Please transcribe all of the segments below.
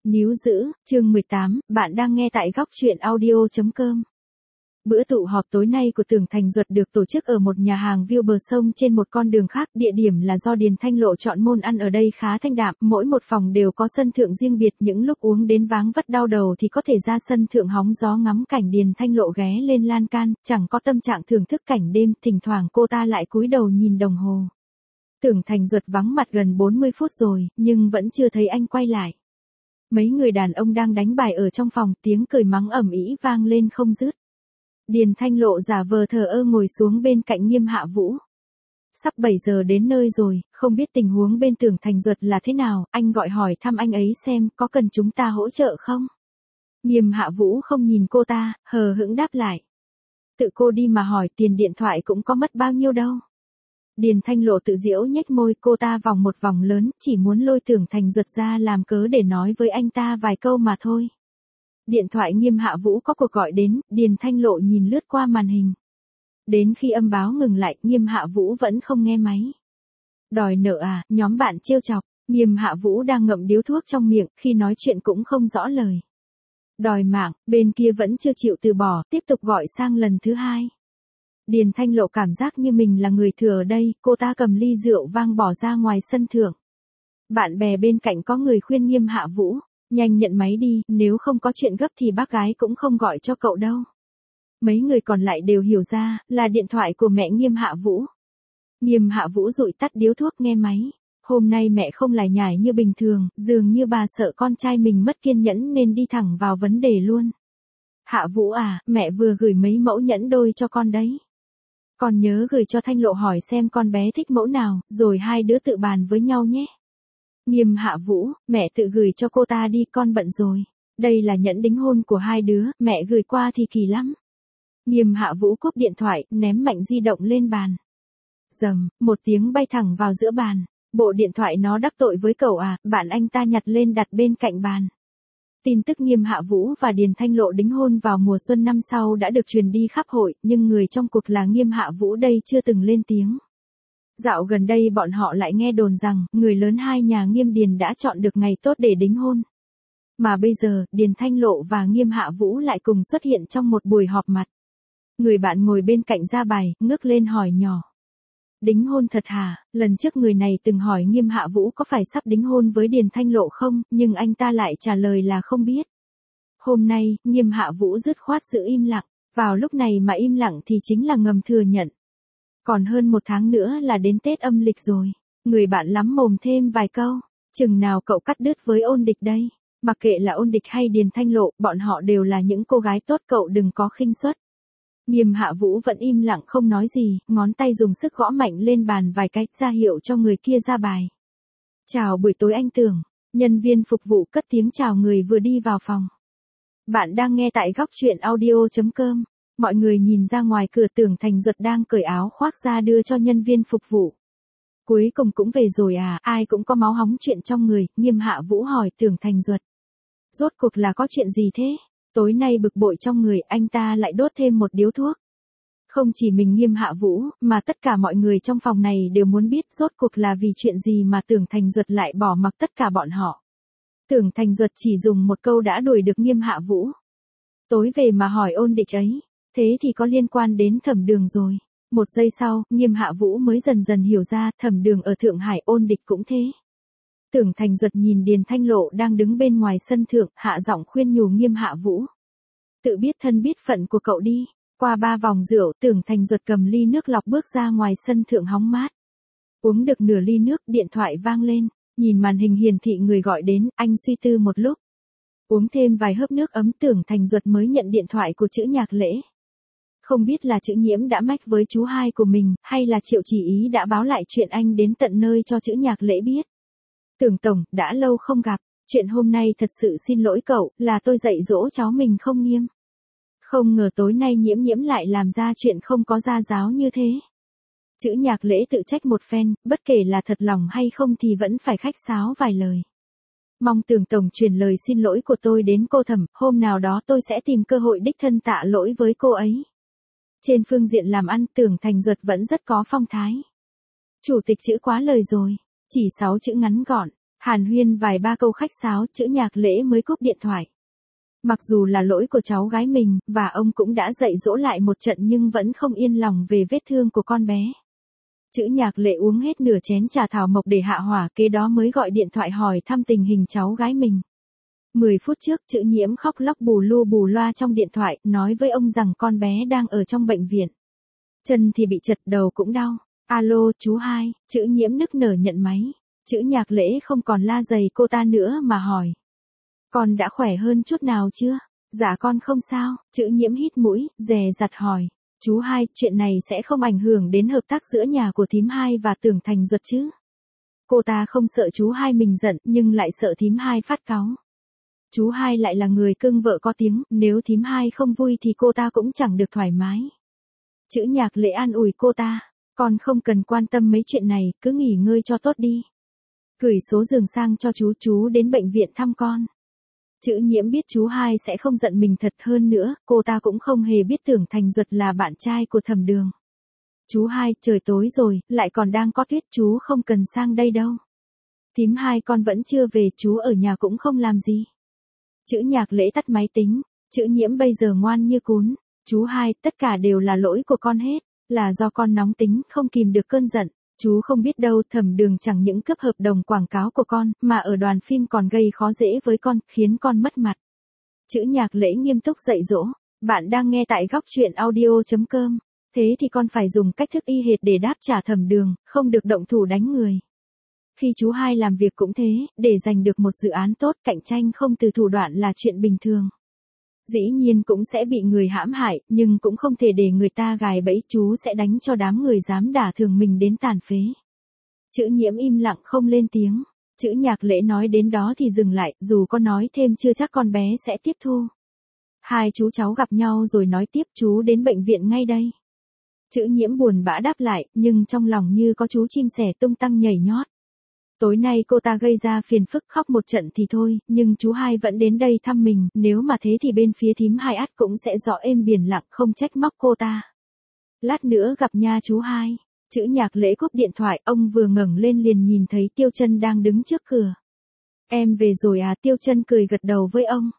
Níu giữ, chương 18, bạn đang nghe tại góc truyện audio.com. Bữa tụ họp tối nay của Tưởng Thành Duật được tổ chức ở một nhà hàng view bờ sông trên một con đường khác. Địa điểm là do Điền Thanh Lộ chọn, môn ăn ở đây khá thanh đạm, mỗi một phòng đều có sân thượng riêng biệt. Những lúc uống đến váng vất đau đầu thì có thể ra sân thượng hóng gió ngắm cảnh. Điền Thanh Lộ ghé lên lan can, chẳng có tâm trạng thưởng thức cảnh đêm, thỉnh thoảng cô ta lại cúi đầu nhìn đồng hồ. Tưởng Thành Duật vắng mặt gần 40 phút rồi, nhưng vẫn chưa thấy anh quay lại. Mấy người đàn ông đang đánh bài ở trong phòng, tiếng cười mắng ầm ĩ vang lên không dứt. Điền Thanh Lộ giả vờ thờ ơ ngồi xuống bên cạnh Nghiêm Hạ Vũ. Sắp 7 giờ đến nơi rồi, không biết tình huống bên Tưởng Thành Duật là thế nào, anh gọi hỏi thăm anh ấy xem có cần chúng ta hỗ trợ không. Nghiêm Hạ Vũ không nhìn cô ta, hờ hững đáp lại. Tự cô đi mà hỏi, tiền điện thoại cũng có mất bao nhiêu đâu. Điền Thanh Lộ tự giễu nhếch môi, cô ta vòng một vòng lớn, chỉ muốn lôi Tưởng Thành Duật ra làm cớ để nói với anh ta vài câu mà thôi. Điện thoại Nghiêm Hạ Vũ có cuộc gọi đến, Điền Thanh Lộ nhìn lướt qua màn hình. Đến khi âm báo ngừng lại, Nghiêm Hạ Vũ vẫn không nghe máy. Đòi nợ à, nhóm bạn trêu chọc. Nghiêm Hạ Vũ đang ngậm điếu thuốc trong miệng, khi nói chuyện cũng không rõ lời. Đòi mạng, bên kia vẫn chưa chịu từ bỏ, tiếp tục gọi sang lần thứ hai. Điền Thanh Lộ cảm giác như mình là người thừa ở đây, cô ta cầm ly rượu vang bỏ ra ngoài sân thượng. Bạn bè bên cạnh có người khuyên Nghiêm Hạ Vũ, nhanh nhận máy đi, nếu không có chuyện gấp thì bác gái cũng không gọi cho cậu đâu. Mấy người còn lại đều hiểu ra, là điện thoại của mẹ Nghiêm Hạ Vũ. Nghiêm Hạ Vũ dụi tắt điếu thuốc nghe máy. Hôm nay mẹ không lải nhải như bình thường, dường như bà sợ con trai mình mất kiên nhẫn nên đi thẳng vào vấn đề luôn. Hạ Vũ à, mẹ vừa gửi mấy mẫu nhẫn đôi cho con đấy. Con nhớ gửi cho Thanh Lộ hỏi xem con bé thích mẫu nào, rồi hai đứa tự bàn với nhau nhé. Nghiêm Hạ Vũ, mẹ tự gửi cho cô ta đi, con bận rồi. Đây là nhẫn đính hôn của hai đứa, mẹ gửi qua thì kỳ lắm. Nghiêm Hạ Vũ cúp điện thoại, ném mạnh di động lên bàn. Rầm, một tiếng bay thẳng vào giữa bàn. Bộ điện thoại nó đắc tội với cậu à, bạn anh ta nhặt lên đặt bên cạnh bàn. Tin tức Nghiêm Hạ Vũ và Điền Thanh Lộ đính hôn vào mùa xuân năm sau đã được truyền đi khắp hội, nhưng người trong cuộc là Nghiêm Hạ Vũ đây chưa từng lên tiếng. Dạo gần đây bọn họ lại nghe đồn rằng, người lớn hai nhà Nghiêm Điền đã chọn được ngày tốt để đính hôn. Mà bây giờ, Điền Thanh Lộ và Nghiêm Hạ Vũ lại cùng xuất hiện trong một buổi họp mặt. Người bạn ngồi bên cạnh ra bài, ngước lên hỏi nhỏ. Đính hôn thật hả? Lần trước người này từng hỏi Nghiêm Hạ Vũ có phải sắp đính hôn với Điền Thanh Lộ không, nhưng anh ta lại trả lời là không biết. Hôm nay, Nghiêm Hạ Vũ dứt khoát giữ im lặng, vào lúc này mà im lặng thì chính là ngầm thừa nhận. Còn hơn một tháng nữa là đến Tết âm lịch rồi, người bạn lắm mồm thêm vài câu, chừng nào cậu cắt đứt với Ôn Địch đây, mặc kệ là Ôn Địch hay Điền Thanh Lộ, bọn họ đều là những cô gái tốt, cậu đừng có khinh suất. Nghiêm Hạ Vũ vẫn im lặng không nói gì, ngón tay dùng sức gõ mạnh lên bàn vài cái, ra hiệu cho người kia ra bài. Chào buổi tối anh Tưởng, nhân viên phục vụ cất tiếng chào người vừa đi vào phòng. Bạn đang nghe tại góc truyện audio.com, mọi người nhìn ra ngoài cửa, Tưởng Thành Duật đang cởi áo khoác ra đưa cho nhân viên phục vụ. Cuối cùng cũng về rồi à, ai cũng có máu hóng chuyện trong người, Nghiêm Hạ Vũ hỏi Tưởng Thành Duật. Rốt cuộc là có chuyện gì thế? Tối nay bực bội trong người, anh ta lại đốt thêm một điếu thuốc. Không chỉ mình Nghiêm Hạ Vũ, mà tất cả mọi người trong phòng này đều muốn biết rốt cuộc là vì chuyện gì mà Tưởng Thành Duật lại bỏ mặc tất cả bọn họ. Tưởng Thành Duật chỉ dùng một câu đã đuổi được Nghiêm Hạ Vũ. Tối về mà hỏi Ôn Địch ấy, thế thì có liên quan đến Thẩm Đường rồi. Một giây sau, Nghiêm Hạ Vũ mới dần dần hiểu ra, Thẩm Đường ở Thượng Hải, Ôn Địch cũng thế. Tưởng Thành Duật nhìn Điền Thanh Lộ đang đứng bên ngoài sân thượng, hạ giọng khuyên nhủ Nghiêm Hạ Vũ. Tự biết thân biết phận của cậu đi. Qua 3 vòng rượu, Tưởng Thành Duật cầm ly nước lọc bước ra ngoài sân thượng hóng mát. Uống được nửa ly nước, điện thoại vang lên, nhìn màn hình hiển thị người gọi đến, anh suy tư một lúc. Uống thêm vài hớp nước ấm, Tưởng Thành Duật mới nhận điện thoại của Chữ Nhạc Lễ. Không biết là Chữ Nhiễm đã mách với chú hai của mình, hay là Triệu Chỉ Ý đã báo lại chuyện anh đến tận nơi cho Chữ Nhạc Lễ biết. Tưởng tổng, đã lâu không gặp, chuyện hôm nay thật sự xin lỗi cậu, là tôi dạy dỗ cháu mình không nghiêm. Không ngờ tối nay Nhiễm Nhiễm lại làm ra chuyện không có gia giáo như thế. Chữ Nhạc Lễ tự trách một phen, bất kể là thật lòng hay không thì vẫn phải khách sáo vài lời. Mong Tưởng tổng truyền lời xin lỗi của tôi đến cô Thẩm, hôm nào đó tôi sẽ tìm cơ hội đích thân tạ lỗi với cô ấy. Trên phương diện làm ăn, Tưởng Thành Duật vẫn rất có phong thái. Chủ tịch Chữ quá lời rồi, chỉ 6 chữ ngắn gọn, Hàn huyên vài ba câu khách sáo, Chữ Nhạc Lễ mới cúp điện thoại. Mặc dù là lỗi của cháu gái mình, và ông cũng đã dạy dỗ lại một trận nhưng vẫn không yên lòng về vết thương của con bé. Chữ Nhạc Lễ uống hết nửa chén trà thảo mộc để hạ hỏa, kế đó mới gọi điện thoại hỏi thăm tình hình cháu gái mình. 10 phút trước, Chữ Nhiễm khóc lóc bù lu bù loa trong điện thoại, nói với ông rằng con bé đang ở trong bệnh viện. Chân thì bị chật, đầu cũng đau. Alo, chú Hai. Chữ Nhiễm nức nở nhận máy. Chữ Nhạc Lễ không còn la dày cô ta nữa mà hỏi. Con đã khỏe hơn chút nào chưa? Dạ con không sao. Chữ Nhiễm hít mũi, dè dặt hỏi. Chú Hai, chuyện này sẽ không ảnh hưởng đến hợp tác giữa nhà của thím Hai và Tưởng Thành Duật chứ? Cô ta không sợ chú Hai mình giận, nhưng lại sợ thím Hai phát cáu. Chú Hai lại là người cưng vợ có tiếng, nếu thím Hai không vui thì cô ta cũng chẳng được thoải mái. Chữ Nhạc Lễ an ủi cô ta. Con không cần quan tâm mấy chuyện này, cứ nghỉ ngơi cho tốt đi. Gửi số giường sang cho chú đến bệnh viện thăm con. Chữ Nhiễm biết chú Hai sẽ không giận mình thật, hơn nữa, cô ta cũng không hề biết Tưởng Thành Duật là bạn trai của Thẩm Đường. Chú Hai, trời tối rồi, lại còn đang có tuyết, chú không cần sang đây đâu. Thím Hai con vẫn chưa về, chú ở nhà cũng không làm gì. Chữ Nhạc Lễ tắt máy tính. Chữ Nhiễm bây giờ ngoan như cún. Chú Hai, tất cả đều là lỗi của con hết, là do con nóng tính, không kìm được cơn giận. Chú không biết đâu, Thẩm Đường chẳng những cướp hợp đồng quảng cáo của con, mà ở đoàn phim còn gây khó dễ với con, khiến con mất mặt. Chữ Nhạc Lễ nghiêm túc dạy dỗ. Bạn đang nghe tại góc truyện audio.com. Thế thì con phải dùng cách thức y hệt để đáp trả Thẩm Đường, không được động thủ đánh người. Khi chú Hai làm việc cũng thế, để giành được một dự án tốt, cạnh tranh không từ thủ đoạn là chuyện bình thường. Dĩ nhiên cũng sẽ bị người hãm hại, nhưng cũng không thể để người ta gài bẫy, chú sẽ đánh cho đám người dám đả thương mình đến tàn phế. Chữ Nhiễm im lặng không lên tiếng. Chữ Nhạc Lễ nói đến đó thì dừng lại, dù có nói thêm chưa chắc con bé sẽ tiếp thu. Hai chú cháu gặp nhau rồi nói tiếp, chú đến bệnh viện ngay đây. Chữ Nhiễm buồn bã đáp lại, nhưng trong lòng như có chú chim sẻ tung tăng nhảy nhót. Tối nay cô ta gây ra phiền phức, khóc một trận thì thôi, nhưng chú Hai vẫn đến đây thăm mình, nếu mà thế thì bên phía thím Hai ắt cũng sẽ rõ êm biển lặng, không trách móc cô ta. Lát nữa gặp nha chú Hai. Chữ Nhạc Lễ cúp điện thoại, ông vừa ngẩng lên liền nhìn thấy Tiêu Chân đang đứng trước cửa. Em về rồi à? Tiêu Chân cười gật đầu với ông.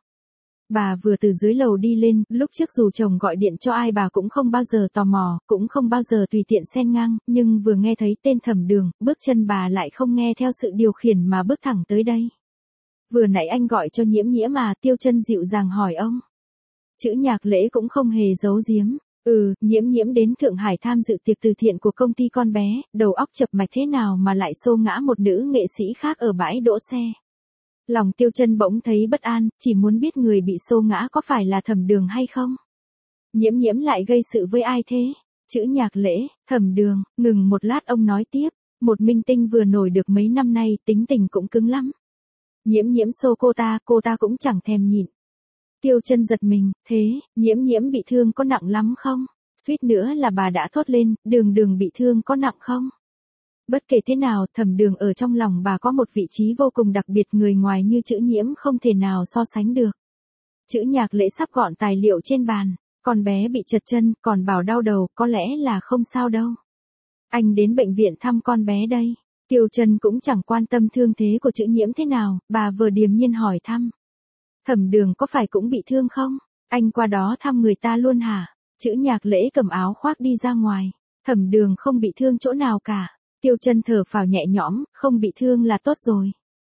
Bà vừa từ dưới lầu đi lên, lúc trước dù chồng gọi điện cho ai bà cũng không bao giờ tò mò, cũng không bao giờ tùy tiện xen ngang, nhưng vừa nghe thấy tên Thẩm Đường, bước chân bà lại không nghe theo sự điều khiển mà bước thẳng tới đây. Vừa nãy anh gọi cho Nhiễm Nhiễm à? Tiêu Chân dịu dàng hỏi ông. Chữ Nhạc Lễ cũng không hề giấu giếm. Nhiễm Nhiễm đến Thượng Hải tham dự tiệc từ thiện của công ty con bé, đầu óc chập mạch thế nào mà lại xô ngã một nữ nghệ sĩ khác ở bãi đỗ xe. Lòng Tiêu Chân bỗng thấy bất an, chỉ muốn biết người bị xô ngã có phải là Thẩm Đường hay không. Nhiễm Nhiễm lại gây sự với ai thế? Chữ Nhạc Lễ, Thẩm Đường. Ngừng một lát ông nói tiếp, một minh tinh vừa nổi được mấy năm nay, tính tình cũng cứng lắm. Nhiễm Nhiễm xô cô ta cũng chẳng thèm nhịn. Tiêu Chân giật mình, thế, Nhiễm Nhiễm bị thương có nặng lắm không? Suýt nữa là bà đã thốt lên, Đường bị thương có nặng không? Bất kể thế nào, Thẩm Đường ở trong lòng bà có một vị trí vô cùng đặc biệt, người ngoài như Chữ Nhiễm không thể nào so sánh được. Chữ Nhạc Lễ sắp gọn tài liệu trên bàn, con bé bị chật chân, còn bảo đau đầu, có lẽ là không sao đâu. Anh đến bệnh viện thăm con bé đây. Tiêu Chân cũng chẳng quan tâm thương thế của Chữ Nhiễm thế nào, bà vừa điềm nhiên hỏi thăm. Thẩm Đường có phải cũng bị thương không? Anh qua đó thăm người ta luôn hả? Chữ Nhạc Lễ cầm áo khoác đi ra ngoài. Thẩm Đường không bị thương chỗ nào cả. Tiêu Chân thở phào nhẹ nhõm, không bị thương là tốt rồi.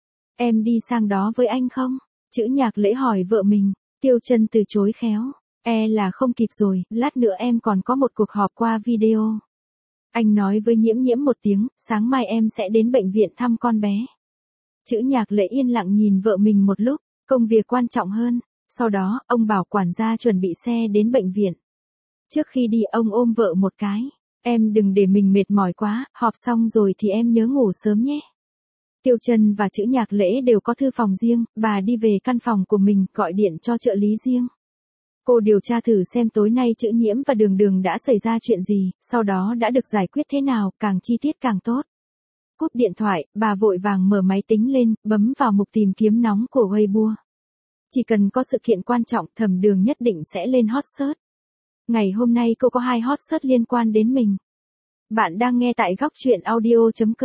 Em đi sang đó với anh không? Chữ Nhạc Lễ hỏi vợ mình. Tiêu Chân từ chối khéo. Là không kịp rồi, lát nữa em còn có một cuộc họp qua video. Anh nói với Nhiễm Nhiễm một tiếng, sáng mai em sẽ đến bệnh viện thăm con bé. Chữ Nhạc Lễ yên lặng nhìn vợ mình một lúc, công việc quan trọng hơn. Sau đó, ông bảo quản gia chuẩn bị xe đến bệnh viện. Trước khi đi ông ôm vợ một cái. Em đừng để mình mệt mỏi quá, họp xong rồi thì em nhớ ngủ sớm nhé. Tiêu Chân và Chữ Nhạc Lễ đều có thư phòng riêng, bà đi về căn phòng của mình, gọi điện cho trợ lý riêng. Cô điều tra thử xem tối nay Chữ Nhiễm và Đường đã xảy ra chuyện gì, sau đó đã được giải quyết thế nào, càng chi tiết càng tốt. Cúp điện thoại, bà vội vàng mở máy tính lên, bấm vào mục tìm kiếm nóng của Weibo. Chỉ cần có sự kiện quan trọng, Thẩm Đường nhất định sẽ lên hot search. Ngày hôm nay cô có 2 hot search liên quan đến mình. Bạn đang nghe tại góc truyện audio.com.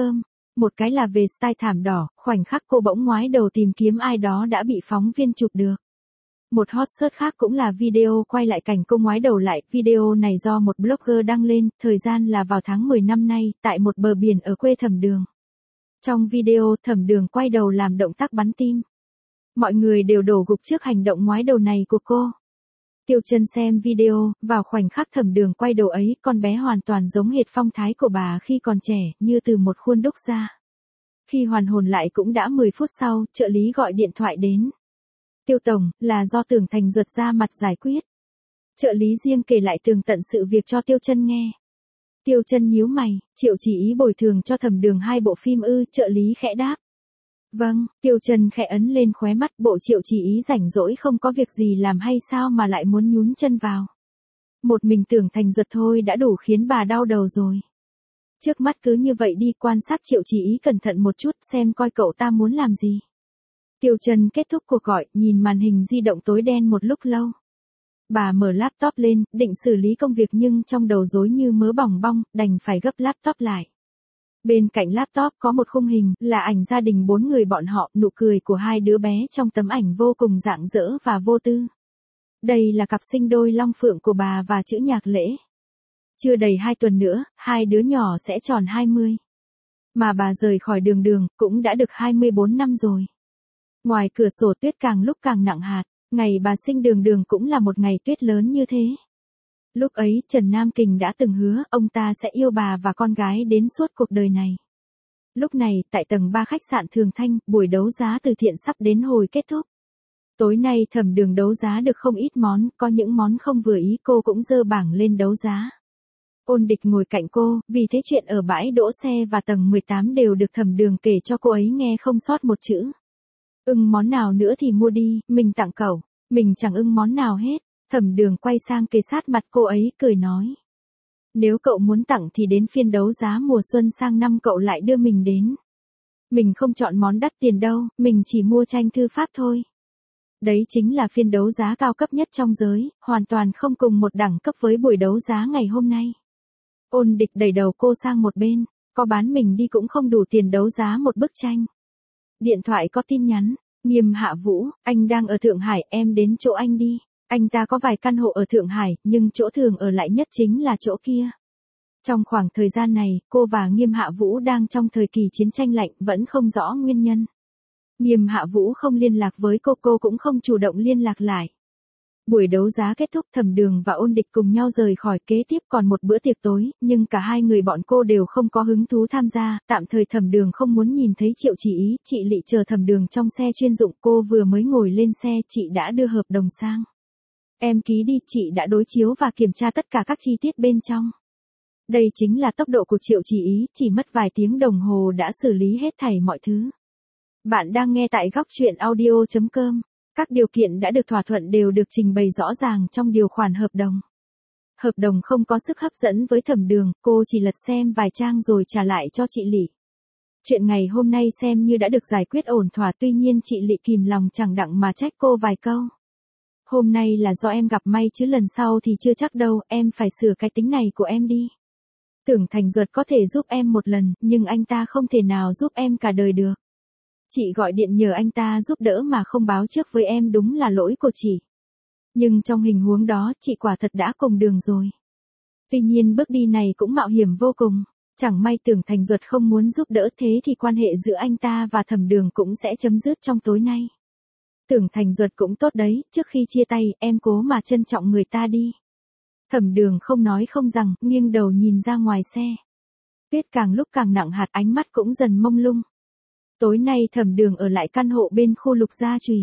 Một cái là về style thảm đỏ, khoảnh khắc cô bỗng ngoái đầu tìm kiếm ai đó đã bị phóng viên chụp được. Một hot search khác cũng là video quay lại cảnh cô ngoái đầu lại, video này do một blogger đăng lên, thời gian là vào tháng 10 năm nay, tại một bờ biển ở quê Thẩm Đường. Trong video, Thẩm Đường quay đầu làm động tác bắn tim. Mọi người đều đổ gục trước hành động ngoái đầu này của cô. Tiêu Chân xem video, vào khoảnh khắc Thẩm Đường quay đầu ấy, con bé hoàn toàn giống hệt phong thái của bà khi còn trẻ, như từ một khuôn đúc ra. Khi hoàn hồn lại cũng đã 10 phút sau, trợ lý gọi điện thoại đến. Tiêu tổng, là do Tưởng Thành Duật ra mặt giải quyết. Trợ lý riêng kể lại tường tận sự việc cho Tiêu Chân nghe. Tiêu Chân nhíu mày, Triệu chỉ ý bồi thường cho Thẩm Đường 2 bộ phim ư, trợ lý khẽ đáp. Vâng, Tiêu Chân khẽ ấn lên khóe mắt, bộ Triệu chỉ ý rảnh rỗi không có việc gì làm hay sao mà lại muốn nhún chân vào. Một mình Tưởng Thành Duật thôi đã đủ khiến bà đau đầu rồi. Trước mắt cứ như vậy đi, quan sát Triệu chỉ ý cẩn thận một chút xem coi cậu ta muốn làm gì. Tiêu Chân kết thúc cuộc gọi, nhìn màn hình di động tối đen một lúc lâu. Bà mở laptop lên, định xử lý công việc nhưng trong đầu rối như mớ bòng bong, đành phải gấp laptop lại. Bên cạnh laptop có một khung hình, là ảnh gia đình 4 người bọn họ, nụ cười của 2 đứa bé trong tấm ảnh vô cùng rạng rỡ và vô tư. Đây là cặp sinh đôi Long Phượng của bà và chữ Nhạc Lễ. Chưa đầy 2 tuần nữa, 2 đứa nhỏ sẽ tròn 20. Mà bà rời khỏi Đường Đường, cũng đã được 24 năm rồi. Ngoài cửa sổ tuyết càng lúc càng nặng hạt, ngày bà sinh Đường Đường cũng là một ngày tuyết lớn như thế. Lúc ấy, Trần Nam Kình đã từng hứa, ông ta sẽ yêu bà và con gái đến suốt cuộc đời này. Lúc này, tại tầng 3 khách sạn Thường Thanh, buổi đấu giá từ thiện sắp đến hồi kết thúc. Tối nay Thẩm Đường đấu giá được không ít món, có những món không vừa ý cô cũng dơ bảng lên đấu giá. Ôn Địch ngồi cạnh cô, vì thế chuyện ở bãi đỗ xe và tầng 18 đều được Thẩm Đường kể cho cô ấy nghe không sót một chữ. Món nào nữa thì mua đi, mình tặng cậu. Mình chẳng món nào hết. Thẩm Đường quay sang kề sát mặt cô ấy, cười nói. Nếu cậu muốn tặng thì đến phiên đấu giá mùa xuân sang năm cậu lại đưa mình đến. Mình không chọn món đắt tiền đâu, mình chỉ mua tranh thư pháp thôi. Đấy chính là phiên đấu giá cao cấp nhất trong giới, hoàn toàn không cùng một đẳng cấp với buổi đấu giá ngày hôm nay. Ôn Địch đẩy đầu cô sang một bên, có bán mình đi cũng không đủ tiền đấu giá một bức tranh. Điện thoại có tin nhắn, Nghiêm Hạ Vũ, anh đang ở Thượng Hải, em đến chỗ anh đi. Anh ta có vài căn hộ ở Thượng Hải, nhưng chỗ thường ở lại nhất chính là chỗ kia. Trong khoảng thời gian này, cô và Nghiêm Hạ Vũ đang trong thời kỳ chiến tranh lạnh, vẫn không rõ nguyên nhân. Nghiêm Hạ Vũ không liên lạc với cô cũng không chủ động liên lạc lại. Buổi đấu giá kết thúc, Thẩm Đường và Ôn Địch cùng nhau rời khỏi, kế tiếp còn một bữa tiệc tối, nhưng cả hai người bọn cô đều không có hứng thú tham gia, tạm thời Thẩm Đường không muốn nhìn thấy Triệu chỉ ý, chị Lị chờ Thẩm Đường trong xe chuyên dụng, cô vừa mới ngồi lên xe, chị đã đưa hợp đồng sang. Em ký đi, chị đã đối chiếu và kiểm tra tất cả các chi tiết bên trong. Đây chính là tốc độ của Triệu chỉ ý, chỉ mất vài tiếng đồng hồ đã xử lý hết thảy mọi thứ. Bạn đang nghe tại góc truyện audio.com. Các điều kiện đã được thỏa thuận đều được trình bày rõ ràng trong điều khoản hợp đồng. Hợp đồng không có sức hấp dẫn với Thẩm Đường, cô chỉ lật xem vài trang rồi trả lại cho chị Lị. Chuyện ngày hôm nay xem như đã được giải quyết ổn thỏa, tuy nhiên chị Lị kìm lòng chẳng đặng mà trách cô vài câu. Hôm nay là do em gặp may chứ lần sau thì chưa chắc đâu, em phải sửa cái tính này của em đi. Tưởng Thành Duật có thể giúp em một lần, nhưng anh ta không thể nào giúp em cả đời được. Chị gọi điện nhờ anh ta giúp đỡ mà không báo trước với em đúng là lỗi của chị. Nhưng trong hình huống đó, chị quả thật đã cùng đường rồi. Tuy nhiên bước đi này cũng mạo hiểm vô cùng. Chẳng may Tưởng Thành Duật không muốn giúp đỡ, thế thì quan hệ giữa anh ta và Thẩm Đường cũng sẽ chấm dứt trong tối nay. Tưởng Thành Duật cũng tốt đấy, trước khi chia tay, em cố mà trân trọng người ta đi. Thẩm Đường không nói không rằng, nghiêng đầu nhìn ra ngoài xe. Tuyết càng lúc càng nặng hạt, ánh mắt cũng dần mông lung. Tối nay Thẩm Đường ở lại căn hộ bên khu Lục Gia Trùy.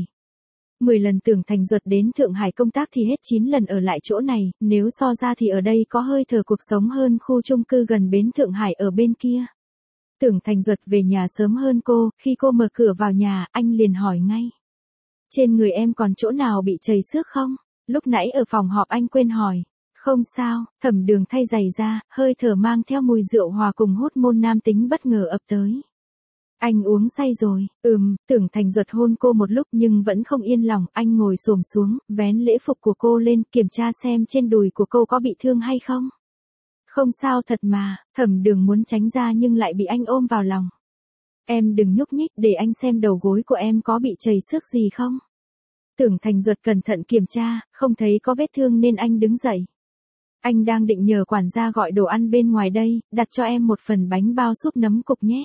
10 lần Tưởng Thành Duật đến Thượng Hải công tác thì hết 9 lần ở lại chỗ này, nếu so ra thì ở đây có hơi thở cuộc sống hơn khu chung cư gần bến Thượng Hải ở bên kia. Tưởng Thành Duật về nhà sớm hơn cô, khi cô mở cửa vào nhà, anh liền hỏi ngay. Trên người em còn chỗ nào bị trầy xước không? Lúc nãy ở phòng họp anh quên hỏi. Không sao, Thẩm Đường thay giày ra, hơi thở mang theo mùi rượu hòa cùng hormone nam tính bất ngờ ập tới. Anh uống say rồi, Tưởng Thành Duật hôn cô một lúc nhưng vẫn không yên lòng, anh ngồi xổm xuống, vén lễ phục của cô lên, kiểm tra xem trên đùi của cô có bị thương hay không. Không sao thật mà, Thẩm Đường muốn tránh ra nhưng lại bị anh ôm vào lòng. Em đừng nhúc nhích để anh xem đầu gối của em có bị chảy xước gì không. Tưởng Thành Duật cẩn thận kiểm tra, không thấy có vết thương nên anh đứng dậy. Anh đang định nhờ quản gia gọi đồ ăn bên ngoài đây, đặt cho em một phần bánh bao súp nấm cục nhé.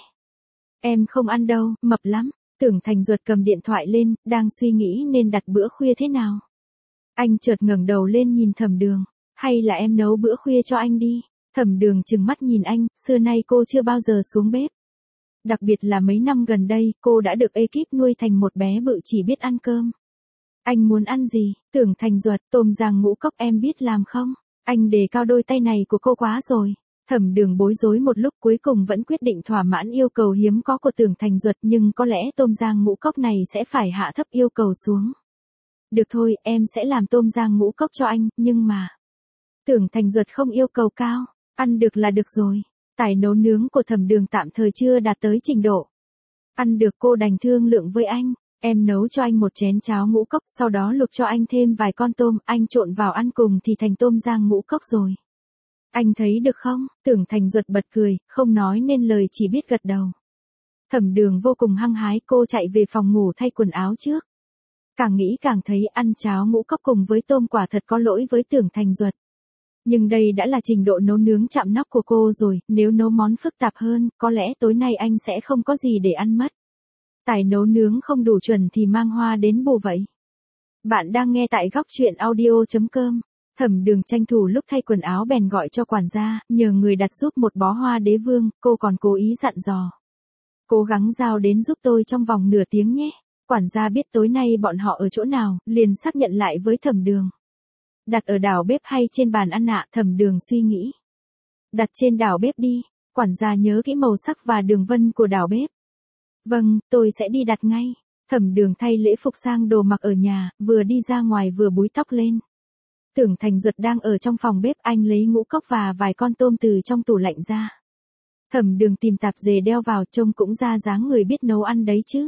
Em không ăn đâu, mập lắm. Tưởng Thành Duật cầm điện thoại lên, đang suy nghĩ nên đặt bữa khuya thế nào. Anh chợt ngẩng đầu lên nhìn Thẩm Đường. Hay là em nấu bữa khuya cho anh đi. Thẩm Đường trừng mắt nhìn anh, xưa nay cô chưa bao giờ xuống bếp. Đặc biệt là mấy năm gần đây, cô đã được ekip nuôi thành một bé bự chỉ biết ăn cơm. Anh muốn ăn gì? Tưởng Thành Duật, tôm rang ngũ cốc em biết làm không? Anh đề cao đôi tay này của cô quá rồi. Thẩm Đường bối rối một lúc cuối cùng vẫn quyết định thỏa mãn yêu cầu hiếm có của Tưởng Thành Duật, nhưng có lẽ tôm rang ngũ cốc này sẽ phải hạ thấp yêu cầu xuống. Được thôi, em sẽ làm tôm rang ngũ cốc cho anh, nhưng mà... Tưởng Thành Duật không yêu cầu cao, ăn được là được rồi. Tài nấu nướng của Thẩm Đường tạm thời chưa đạt tới trình độ. Ăn được cô đành thương lượng với anh. Em nấu cho anh một chén cháo ngũ cốc, sau đó luộc cho anh thêm vài con tôm, anh trộn vào ăn cùng thì thành tôm rang ngũ cốc rồi. Anh thấy được không? Tưởng Thành Duật bật cười, không nói nên lời chỉ biết gật đầu. Thẩm Đường vô cùng hăng hái, cô chạy về phòng ngủ thay quần áo trước. Càng nghĩ càng thấy ăn cháo ngũ cốc cùng với tôm quả thật có lỗi với Tưởng Thành Duật. Nhưng đây đã là trình độ nấu nướng chạm nóc của cô rồi, nếu nấu món phức tạp hơn, có lẽ tối nay anh sẽ không có gì để ăn mất. Tài nấu nướng không đủ chuẩn thì mang hoa đến bù vậy. Bạn đang nghe tại góc truyện audio.com. Thẩm Đường tranh thủ lúc thay quần áo bèn gọi cho quản gia, nhờ người đặt giúp một bó hoa đế vương, cô còn cố ý dặn dò. Cố gắng giao đến giúp tôi trong vòng nửa tiếng nhé. Quản gia biết tối nay bọn họ ở chỗ nào, liền xác nhận lại với Thẩm Đường. Đặt ở đảo bếp hay trên bàn ăn ạ? Thẩm Đường suy nghĩ. Đặt trên đảo bếp đi. Quản gia nhớ kỹ màu sắc và đường vân của đảo bếp. Vâng, tôi sẽ đi đặt ngay. Thẩm Đường thay lễ phục sang đồ mặc ở nhà, vừa đi ra ngoài vừa búi tóc lên. Tưởng Thành Duật đang ở trong phòng bếp, anh lấy ngũ cốc và vài con tôm từ trong tủ lạnh ra. Thẩm Đường tìm tạp dề đeo vào, trông cũng ra dáng người biết nấu ăn đấy chứ.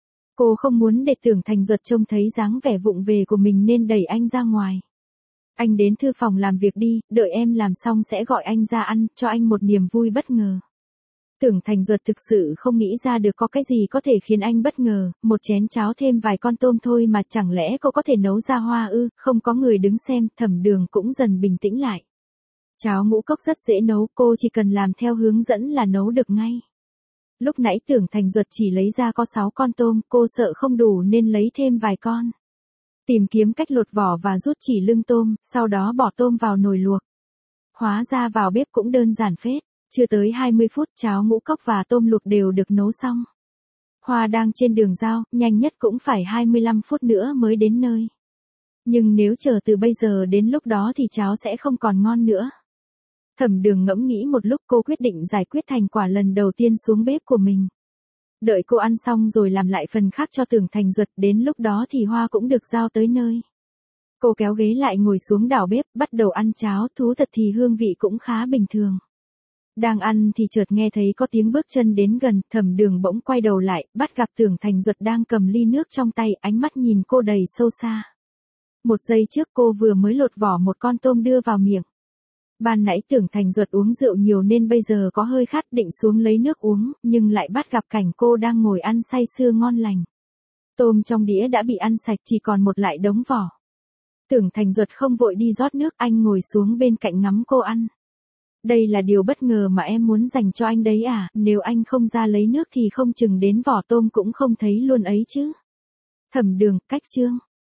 Cô không muốn để Tưởng Thành Duật trông thấy dáng vẻ vụng về của mình nên đẩy anh ra ngoài. Anh đến thư phòng làm việc đi, đợi em làm xong sẽ gọi anh ra ăn, cho anh một niềm vui bất ngờ. Tưởng Thành Duật thực sự không nghĩ ra được có cái gì có thể khiến anh bất ngờ, một chén cháo thêm vài con tôm thôi mà chẳng lẽ cô có thể nấu ra hoa ư? Không có người đứng xem, Thẩm Đường cũng dần bình tĩnh lại. Cháo ngũ cốc rất dễ nấu, cô chỉ cần làm theo hướng dẫn là nấu được ngay. Lúc nãy Tưởng Thành Duật chỉ lấy ra có 6 con tôm, cô sợ không đủ nên lấy thêm vài con. Tìm kiếm cách lột vỏ và rút chỉ lưng tôm, sau đó bỏ tôm vào nồi luộc. Hóa ra vào bếp cũng đơn giản phết. Chưa tới 20 phút cháo ngũ cốc và tôm luộc đều được nấu xong. Hoa đang trên đường giao, nhanh nhất cũng phải 25 phút nữa mới đến nơi. Nhưng nếu chờ từ bây giờ đến lúc đó thì cháo sẽ không còn ngon nữa. Thẩm Đường ngẫm nghĩ một lúc, cô quyết định giải quyết thành quả lần đầu tiên xuống bếp của mình. Đợi cô ăn xong rồi làm lại phần khác cho Tưởng Thành Duật, đến lúc đó thì hoa cũng được giao tới nơi. Cô kéo ghế lại ngồi xuống đảo bếp, bắt đầu ăn cháo, thú thật thì hương vị cũng khá bình thường. Đang ăn thì chợt nghe thấy có tiếng bước chân đến gần, Thẩm Đường bỗng quay đầu lại, bắt gặp Tưởng Thành Duật đang cầm ly nước trong tay, ánh mắt nhìn cô đầy sâu xa. Một giây trước cô vừa mới lột vỏ một con tôm đưa vào miệng. Ban nãy Tưởng Thành Duật uống rượu nhiều nên bây giờ có hơi khát, định xuống lấy nước uống, nhưng lại bắt gặp cảnh cô đang ngồi ăn say sưa ngon lành. Tôm trong đĩa đã bị ăn sạch, chỉ còn một lại đống vỏ. Tưởng Thành Duật không vội đi rót nước, anh ngồi xuống bên cạnh ngắm cô ăn. Đây là điều bất ngờ mà em muốn dành cho anh đấy à, nếu anh không ra lấy nước thì không chừng đến vỏ tôm cũng không thấy luôn ấy chứ. Thẩm Đường, cách chương.